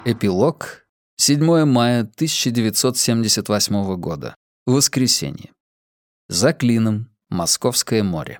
Эпилог. 7 мая 1978 года. Воскресенье. За клином. Московское море.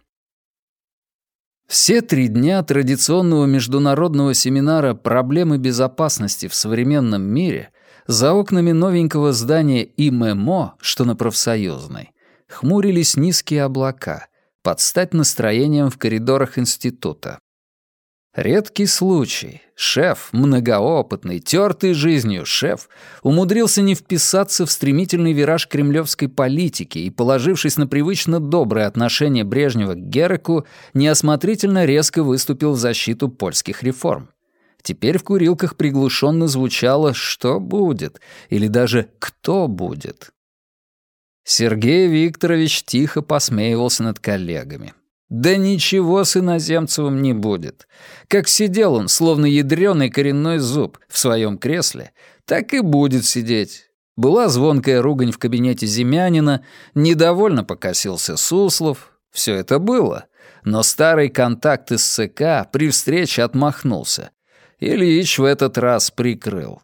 Все 3 дня традиционного международного семинара «Проблемы безопасности в современном мире» за окнами новенького здания ИММО, что на Профсоюзной, хмурились низкие облака, под стать настроением в коридорах института. Редкий случай. Шеф, многоопытный, тёртый жизнью шеф, умудрился не вписаться в стремительный вираж кремлевской политики и, положившись на привычно доброе отношение Брежнева к Гераку, неосмотрительно резко выступил в защиту польских реформ. Теперь в курилках приглушенно звучало «что будет» или даже «кто будет». Сергей Викторович тихо посмеивался над коллегами. Да ничего с Иноземцевым не будет. Как сидел он, словно ядрёный коренной зуб, в своем кресле, так и будет сидеть. Была звонкая ругань в кабинете Земянина, недовольно покосился Суслов. Все это было. Но старый контакт из ЦК при встрече отмахнулся. Ильич в этот раз прикрыл.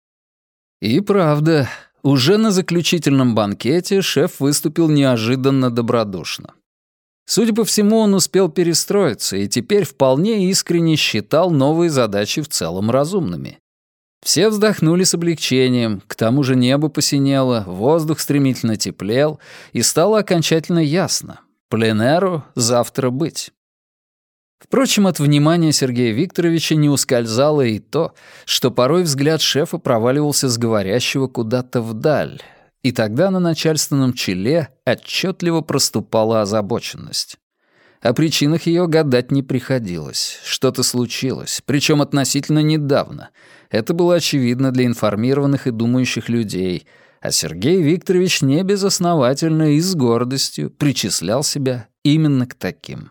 И правда, уже на заключительном банкете шеф выступил неожиданно добродушно. Судя по всему, он успел перестроиться и теперь вполне искренне считал новые задачи в целом разумными. Все вздохнули с облегчением, к тому же небо посинело, воздух стремительно теплел, и стало окончательно ясно — пленэру завтра быть. Впрочем, от внимания Сергея Викторовича не ускользало и то, что порой взгляд шефа проваливался с говорящего куда-то вдаль, и тогда на начальственном челе отчетливо проступала озабоченность. О причинах ее гадать не приходилось. Что-то случилось, причем относительно недавно. Это было очевидно для информированных и думающих людей, а Сергей Викторович небезосновательно и с гордостью причислял себя именно к таким.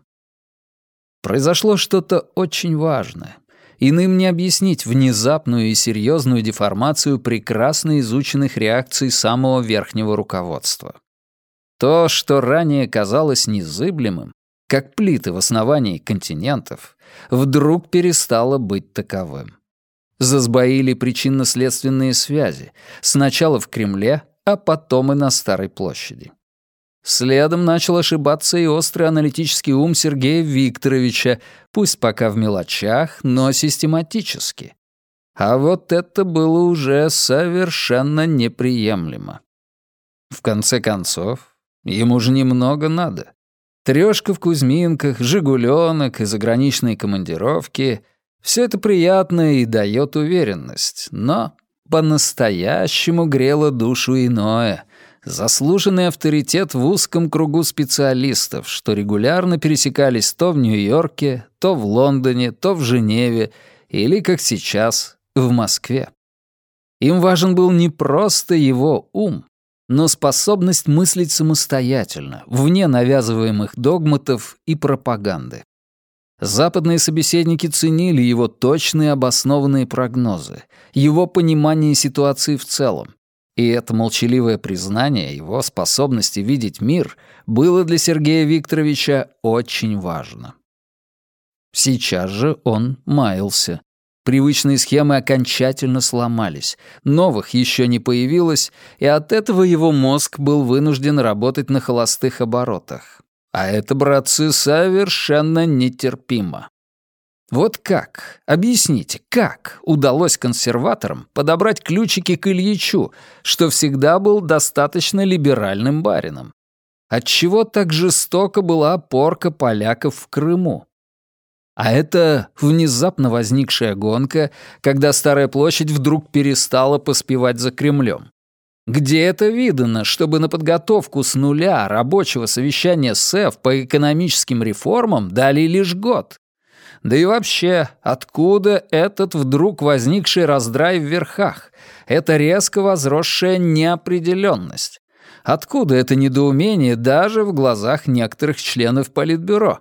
Произошло что-то очень важное. Иным не объяснить внезапную и серьезную деформацию прекрасно изученных реакций самого верхнего руководства. То, что ранее казалось незыблемым, как плиты в основании континентов, вдруг перестало быть таковым. Засбоили причинно-следственные связи, сначала в Кремле, а потом и на Старой площади. Следом начал ошибаться и острый аналитический ум Сергея Викторовича, пусть пока в мелочах, но систематически. А вот это было уже совершенно неприемлемо. В конце концов, ему же немного надо. Трёшка в Кузьминках, «Жигулёнок» и заграничные командировки — все это приятно и дает уверенность, но по-настоящему грело душу иное — заслуженный авторитет в узком кругу специалистов, что регулярно пересекались то в Нью-Йорке, то в Лондоне, то в Женеве или, как сейчас, в Москве. Им важен был не просто его ум, но способность мыслить самостоятельно, вне навязываемых догматов и пропаганды. Западные собеседники ценили его точные обоснованные прогнозы, его понимание ситуации в целом. И это молчаливое признание его способности видеть мир было для Сергея Викторовича очень важно. Сейчас же он маялся. Привычные схемы окончательно сломались, новых еще не появилось, и от этого его мозг был вынужден работать на холостых оборотах. А это, братцы, совершенно нетерпимо. Вот как, объясните, как удалось консерваторам подобрать ключики к Ильичу, что всегда был достаточно либеральным барином? Отчего так жестоко была порка поляков в Крыму? А это внезапно возникшая гонка, когда Старая площадь вдруг перестала поспевать за Кремлем. Где это видано, чтобы на подготовку с нуля рабочего совещания СЭФ по экономическим реформам дали лишь год? Да и вообще, откуда этот вдруг возникший раздрай в верхах, эта резко возросшая неопределенность? Откуда это недоумение даже в глазах некоторых членов Политбюро?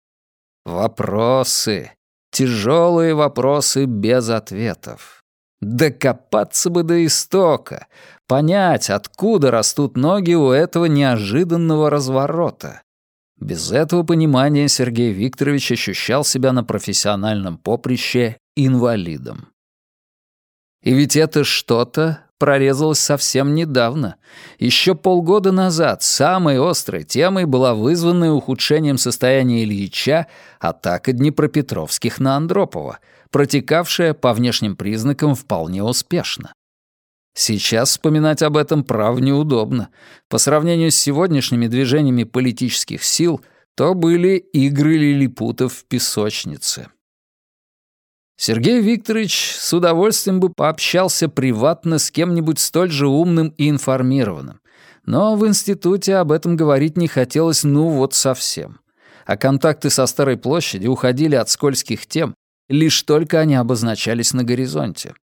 Вопросы. Тяжелые вопросы без ответов. Докопаться бы до истока, понять, откуда растут ноги у этого неожиданного разворота. Без этого понимания Сергей Викторович ощущал себя на профессиональном поприще инвалидом. И ведь это что-то прорезалось совсем недавно. Еще полгода назад самой острой темой была вызванная ухудшением состояния Ильича атака днепропетровских на Андропова, протекавшая по внешним признакам вполне успешно. Сейчас вспоминать об этом, прав, неудобно. По сравнению с сегодняшними движениями политических сил, то были игры лилипутов в песочнице. Сергей Викторович с удовольствием бы пообщался приватно с кем-нибудь столь же умным и информированным, но в институте об этом говорить не хотелось совсем. А контакты со Старой площади уходили от скользких тем, лишь только они обозначались на горизонте.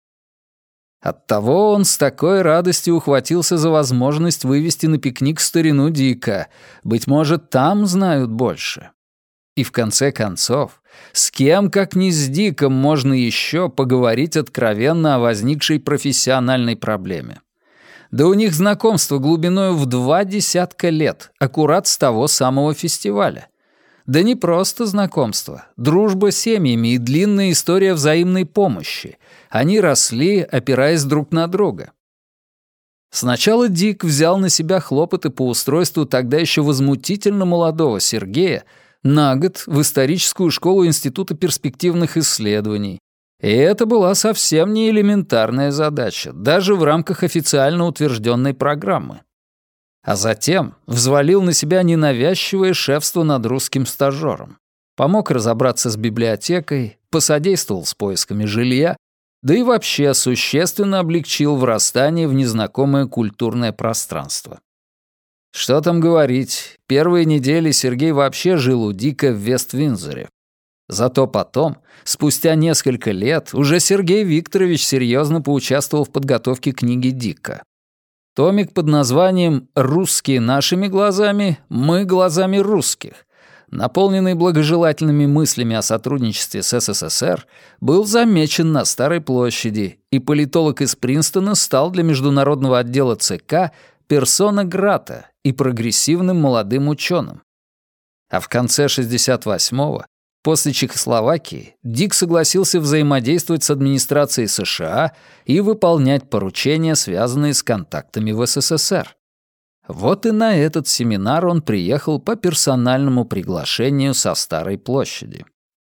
Оттого он с такой радостью ухватился за возможность вывести на пикник старину Дика. Быть может, там знают больше. И в конце концов, с кем, как не с Диком, можно еще поговорить откровенно о возникшей профессиональной проблеме? Да у них знакомство глубиною в 20 лет, аккурат с того самого фестиваля. Да не просто знакомство, дружба с семьями и длинная история взаимной помощи. Они росли, опираясь друг на друга. Сначала Дик взял на себя хлопоты по устройству тогда еще возмутительно молодого Сергея на год в историческую школу Института перспективных исследований. И это была совсем не элементарная задача, даже в рамках официально утвержденной программы. А затем взвалил на себя ненавязчивое шефство над русским стажером. Помог разобраться с библиотекой, посодействовал с поисками жилья, да и вообще существенно облегчил врастание в незнакомое культурное пространство. Что там говорить, первые недели Сергей вообще жил у Дика в Вест-Виндзоре. Зато потом, спустя несколько лет, уже Сергей Викторович серьезно поучаствовал в подготовке книги Дика. Томик под названием «Русские нашими глазами, мы глазами русских», наполненный благожелательными мыслями о сотрудничестве с СССР, был замечен на Старой площади, и политолог из Принстона стал для международного отдела ЦК персона грата и прогрессивным молодым ученым. А в конце 68-го, после Чехословакии, Дик согласился взаимодействовать с администрацией США и выполнять поручения, связанные с контактами в СССР. Вот и на этот семинар он приехал по персональному приглашению со Старой площади.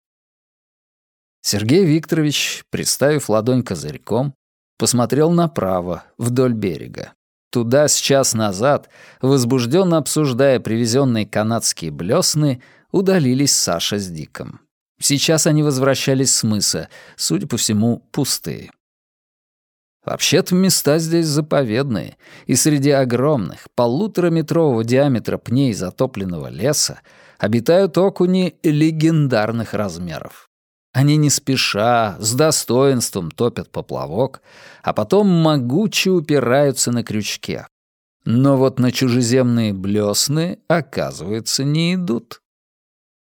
Сергей Викторович, приставив ладонь козырьком, посмотрел направо, вдоль берега. Туда с час назад, возбужденно обсуждая привезенные канадские блесны, удалились Саша с Диком. Сейчас они возвращались с мыса, судя по всему, пустые. Вообще-то места здесь заповедные, и среди огромных, 1,5-метрового диаметра пней затопленного леса обитают окуни легендарных размеров. Они не спеша, с достоинством топят поплавок, а потом могуче упираются на крючке. Но вот на чужеземные блесны, оказывается, не идут.